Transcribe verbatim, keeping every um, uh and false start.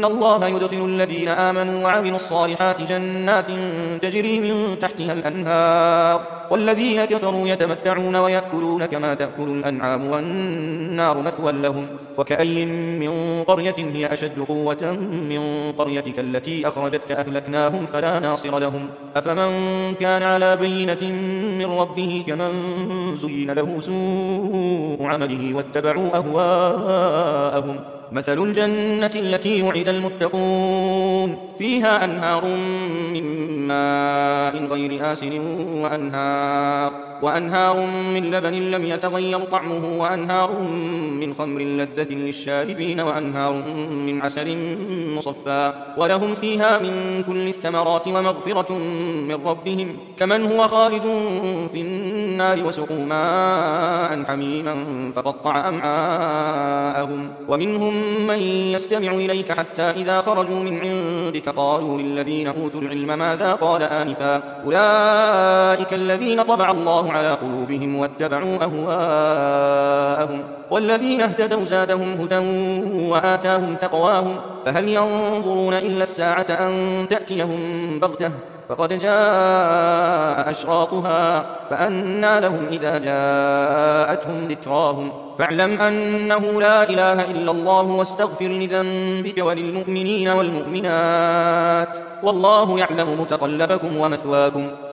إن الله يدخل الذين آمنوا وعملوا الصالحات جنات تجري من تحتها الأنهار والذين كفروا يتمتعون ويأكلون كما تأكل الأنعام والنار مثوى لهم وكأي من قرية هي أشد قوة من قريتك التي أخرجتك أهلكناهم فلا ناصر لهم أفمن كان على بينة من ربه كمن زين له سوء عمله واتبعوا أهواءهم مثل الجنة التي وعد المتقون فيها أنهار من ماء غير آسن وأنهار, وأنهار من لبن لم يتغير طعمه وأنهار من خمر لذة للشاربين وأنهار من عسل مصفى ولهم فيها من كل الثمرات ومغفرة من ربهم كمن هو خالد في النار وسقوا ماء حميما فقطع أمعاءهم ومنهم من يستمع إليك حتى إذا خرجوا من عندك قالوا للذين أوتوا العلم ماذا قال آنفا أولئك الذين طبع الله على قلوبهم واتبعوا أهواءهم والذين اهتدوا زادهم هدى وآتاهم تقواهم فهل ينظرون إلا الساعة أن تأتيهم بغتة فقد جاء أشراطها فأنى لهم إذا جاءتهم ذكراهم فاعلم أنه لا إله إلا الله واستغفر لذنبك وللمؤمنين والمؤمنات والله يعلم متقلبكم ومثواكم